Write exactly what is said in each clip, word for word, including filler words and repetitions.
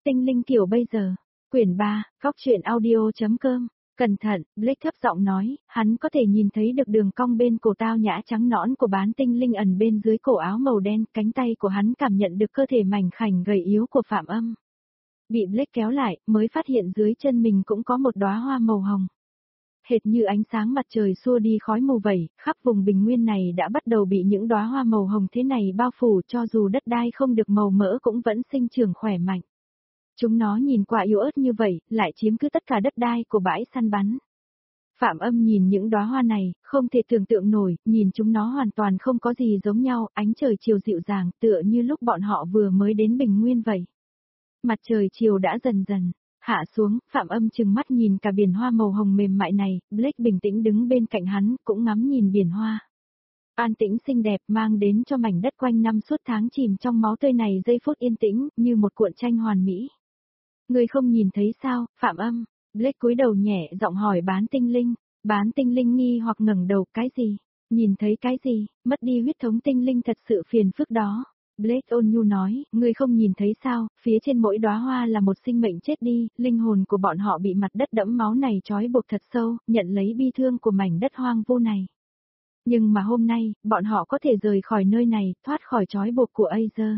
Tinh linh kiểu bây giờ. Quyển ba, góc truyện audio.com. Cẩn thận, Blake thấp giọng nói, hắn có thể nhìn thấy được đường cong bên cổ tao nhã trắng nõn của bán tinh linh ẩn bên dưới cổ áo màu đen, cánh tay của hắn cảm nhận được cơ thể mảnh khảnh gầy yếu của Phạm Âm. Bị Blake kéo lại, mới phát hiện dưới chân mình cũng có một đóa hoa màu hồng. Hệt như ánh sáng mặt trời xua đi khói mù vậy, khắp vùng bình nguyên này đã bắt đầu bị những đóa hoa màu hồng thế này bao phủ, cho dù đất đai không được màu mỡ cũng vẫn sinh trưởng khỏe mạnh. Chúng nó nhìn qua yếu ớt như vậy, lại chiếm cứ tất cả đất đai của bãi săn bắn. Phạm Âm nhìn những đóa hoa này, không thể tưởng tượng nổi, nhìn chúng nó hoàn toàn không có gì giống nhau, ánh trời chiều dịu dàng, tựa như lúc bọn họ vừa mới đến bình nguyên vậy. Mặt trời chiều đã dần dần hạ xuống, Phạm Âm trừng mắt nhìn cả biển hoa màu hồng mềm mại này, Blake bình tĩnh đứng bên cạnh hắn, cũng ngắm nhìn biển hoa. An tĩnh xinh đẹp mang đến cho mảnh đất quanh năm suốt tháng chìm trong máu tươi này giây phút yên tĩnh, như một cuộn tranh hoàn mỹ. Người không nhìn thấy sao, Phạm Âm? Blake cúi đầu nhẹ giọng hỏi bán tinh linh. Bán tinh linh nghi hoặc ngẩng đầu, cái gì? Nhìn thấy cái gì? Mất đi huyết thống tinh linh thật sự phiền phức đó. Blake ôn nhu nói, người không nhìn thấy sao, phía trên mỗi đóa hoa là một sinh mệnh chết đi, linh hồn của bọn họ bị mặt đất đẫm máu này trói buộc thật sâu, nhận lấy bi thương của mảnh đất hoang vu này. Nhưng mà hôm nay, bọn họ có thể rời khỏi nơi này, thoát khỏi trói buộc của Aether.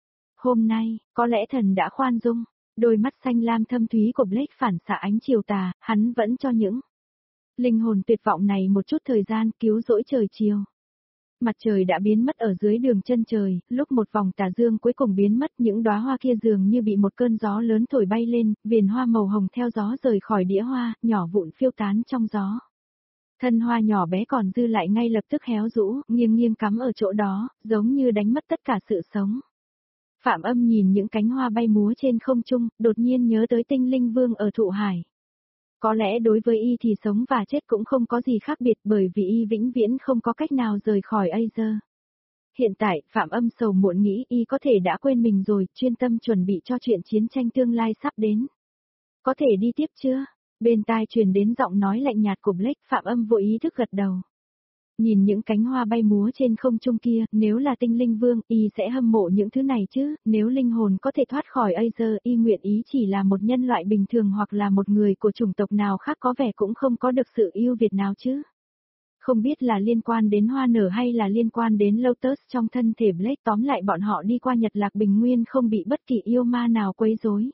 Hôm nay, có lẽ thần đã khoan dung. Đôi mắt xanh lam thâm thúy của Blake phản xạ ánh chiều tà, hắn vẫn cho những linh hồn tuyệt vọng này một chút thời gian cứu rỗi trời chiều. Mặt trời đã biến mất ở dưới đường chân trời, lúc một vòng tà dương cuối cùng biến mất, những đóa hoa kia dường như bị một cơn gió lớn thổi bay lên, viền hoa màu hồng theo gió rời khỏi đĩa hoa, nhỏ vụn phiêu tán trong gió. Thân hoa nhỏ bé còn dư lại ngay lập tức héo rũ, nghiêng nghiêng cắm ở chỗ đó, giống như đánh mất tất cả sự sống. Phạm Âm nhìn những cánh hoa bay múa trên không trung, đột nhiên nhớ tới tinh linh vương ở Thụ Hải. Có lẽ đối với y thì sống và chết cũng không có gì khác biệt, bởi vì y vĩnh viễn không có cách nào rời khỏi Aether. Hiện tại, Phạm Âm sầu muộn nghĩ y có thể đã quên mình rồi, chuyên tâm chuẩn bị cho chuyện chiến tranh tương lai sắp đến. Có thể đi tiếp chưa? Bên tai truyền đến giọng nói lạnh nhạt của Blake, Phạm Âm vội ý thức gật đầu. Nhìn những cánh hoa bay múa trên không trung kia, nếu là tinh linh vương, y sẽ hâm mộ những thứ này chứ, nếu linh hồn có thể thoát khỏi Aether, y nguyện ý chỉ là một nhân loại bình thường hoặc là một người của chủng tộc nào khác có vẻ cũng không có được sự ưu việt nào chứ. Không biết là liên quan đến hoa nở hay là liên quan đến Lotus trong thân thể Blake, tóm lại bọn họ đi qua Nhật Lạc Bình Nguyên không bị bất kỳ yêu ma nào quấy rối.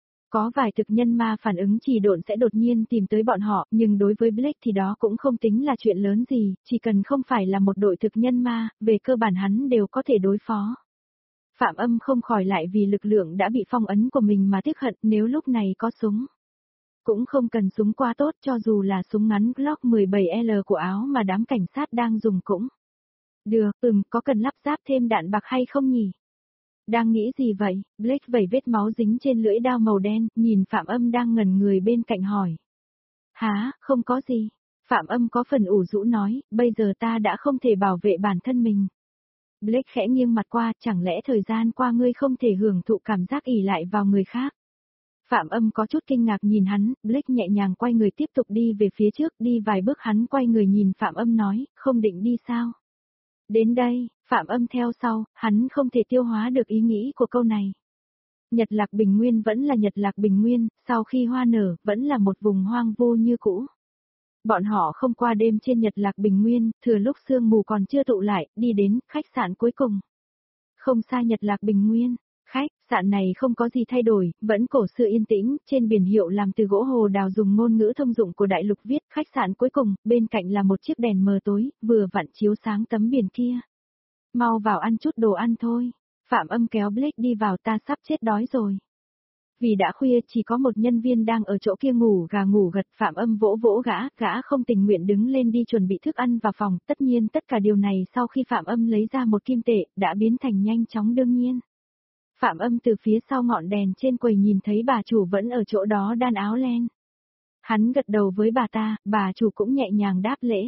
Có vài thực nhân ma phản ứng trì độn sẽ đột nhiên tìm tới bọn họ, nhưng đối với Blake thì đó cũng không tính là chuyện lớn gì, chỉ cần không phải là một đội thực nhân ma, về cơ bản hắn đều có thể đối phó. Phạm Âm không khỏi lại vì lực lượng đã bị phong ấn của mình mà tiếc hận, nếu lúc này có súng. Cũng không cần súng quá tốt, cho dù là súng ngắn Glock mười bảy L của Áo mà đám cảnh sát đang dùng cũng. Được, ừm, có cần lắp ráp thêm đạn bạc hay không nhỉ? Đang nghĩ gì vậy? Blake vẩy vết máu dính trên lưỡi dao màu đen, nhìn Phạm Âm đang ngẩn người bên cạnh hỏi. Hả, không có gì. Phạm Âm có phần ủ rũ nói, bây giờ ta đã không thể bảo vệ bản thân mình. Blake khẽ nghiêng mặt qua, chẳng lẽ thời gian qua ngươi không thể hưởng thụ cảm giác ỷ lại vào người khác? Phạm Âm có chút kinh ngạc nhìn hắn, Blake nhẹ nhàng quay người tiếp tục đi về phía trước, đi vài bước hắn quay người nhìn Phạm Âm nói, không định đi sao? Đến đây, Phạm Âm theo sau, hắn không thể tiêu hóa được ý nghĩ của câu này. Nhật Lạc Bình Nguyên vẫn là Nhật Lạc Bình Nguyên, sau khi hoa nở, vẫn là một vùng hoang vu như cũ. Bọn họ không qua đêm trên Nhật Lạc Bình Nguyên, thừa lúc sương mù còn chưa tụ lại, đi đến khách sạn cuối cùng. Không xa Nhật Lạc Bình Nguyên, khách sạn này không có gì thay đổi, vẫn cổ xưa yên tĩnh, trên biển hiệu làm từ gỗ hồ đào dùng ngôn ngữ thông dụng của đại lục viết khách sạn cuối cùng, bên cạnh là một chiếc đèn mờ tối, vừa vặn chiếu sáng tấm biển kia. Mau vào ăn chút đồ ăn thôi. Phạm Âm kéo Blake đi vào, ta sắp chết đói rồi. Vì đã khuya chỉ có một nhân viên đang ở chỗ kia ngủ gà ngủ gật, Phạm Âm vỗ vỗ gã, gã không tình nguyện đứng lên đi chuẩn bị thức ăn vào phòng, tất nhiên tất cả điều này sau khi Phạm Âm lấy ra một kim tệ, đã biến thành nhanh chóng đương nhiên. Phạm Âm từ phía sau ngọn đèn trên quầy nhìn thấy bà chủ vẫn ở chỗ đó đan áo len. Hắn gật đầu với bà ta, bà chủ cũng nhẹ nhàng đáp lễ.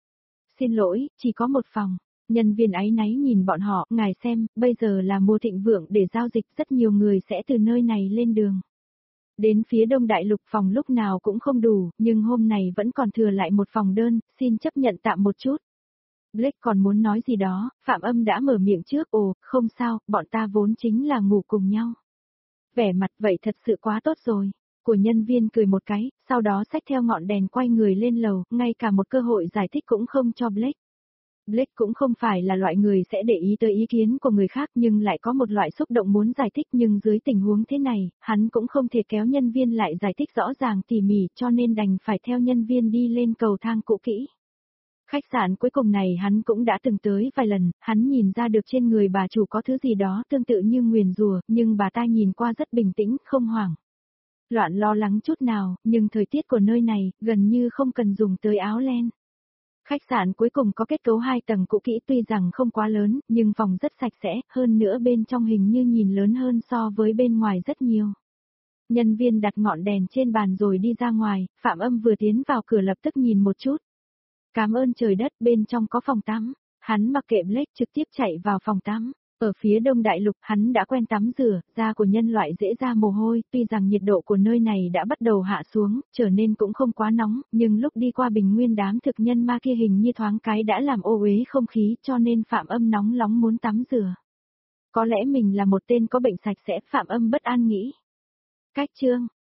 Xin lỗi, chỉ có một phòng. Nhân viên áy náy nhìn bọn họ, ngài xem, bây giờ là mùa thịnh vượng để giao dịch, rất nhiều người sẽ từ nơi này lên đường. Đến phía đông đại lục phòng lúc nào cũng không đủ, nhưng hôm nay vẫn còn thừa lại một phòng đơn, xin chấp nhận tạm một chút. Blake còn muốn nói gì đó, Phạm Âm đã mở miệng trước, ồ, không sao, bọn ta vốn chính là ngủ cùng nhau. Vẻ mặt vậy thật sự quá tốt rồi. Của nhân viên cười một cái, sau đó xách theo ngọn đèn quay người lên lầu, ngay cả một cơ hội giải thích cũng không cho Blake. Blake cũng không phải là loại người sẽ để ý tới ý kiến của người khác nhưng lại có một loại xúc động muốn giải thích, nhưng dưới tình huống thế này, hắn cũng không thể kéo nhân viên lại giải thích rõ ràng tỉ mỉ, cho nên đành phải theo nhân viên đi lên cầu thang cũ kỹ. Khách sạn cuối cùng này hắn cũng đã từng tới vài lần, hắn nhìn ra được trên người bà chủ có thứ gì đó tương tự như nguyền rủa, nhưng bà ta nhìn qua rất bình tĩnh, không hoảng loạn lo lắng chút nào, nhưng thời tiết của nơi này gần như không cần dùng tới áo len. Khách sạn cuối cùng có kết cấu hai tầng cũ kỹ, tuy rằng không quá lớn, nhưng phòng rất sạch sẽ, hơn nữa bên trong hình như nhìn lớn hơn so với bên ngoài rất nhiều. Nhân viên đặt ngọn đèn trên bàn rồi đi ra ngoài, Phạm Âm vừa tiến vào cửa lập tức nhìn một chút. Cảm ơn trời đất, bên trong có phòng tắm. Hắn mặc kệ Blake trực tiếp chạy vào phòng tắm. Ở phía Đông Đại Lục hắn đã quen tắm rửa, da của nhân loại dễ ra mồ hôi, tuy rằng nhiệt độ của nơi này đã bắt đầu hạ xuống, trở nên cũng không quá nóng, nhưng lúc đi qua bình nguyên đám thực nhân ma kia hình như thoáng cái đã làm ô uế không khí, cho nên Phạm Âm nóng nóng muốn tắm rửa. Có lẽ mình là một tên có bệnh sạch sẽ, Phạm Âm bất an nghĩ. Cách chương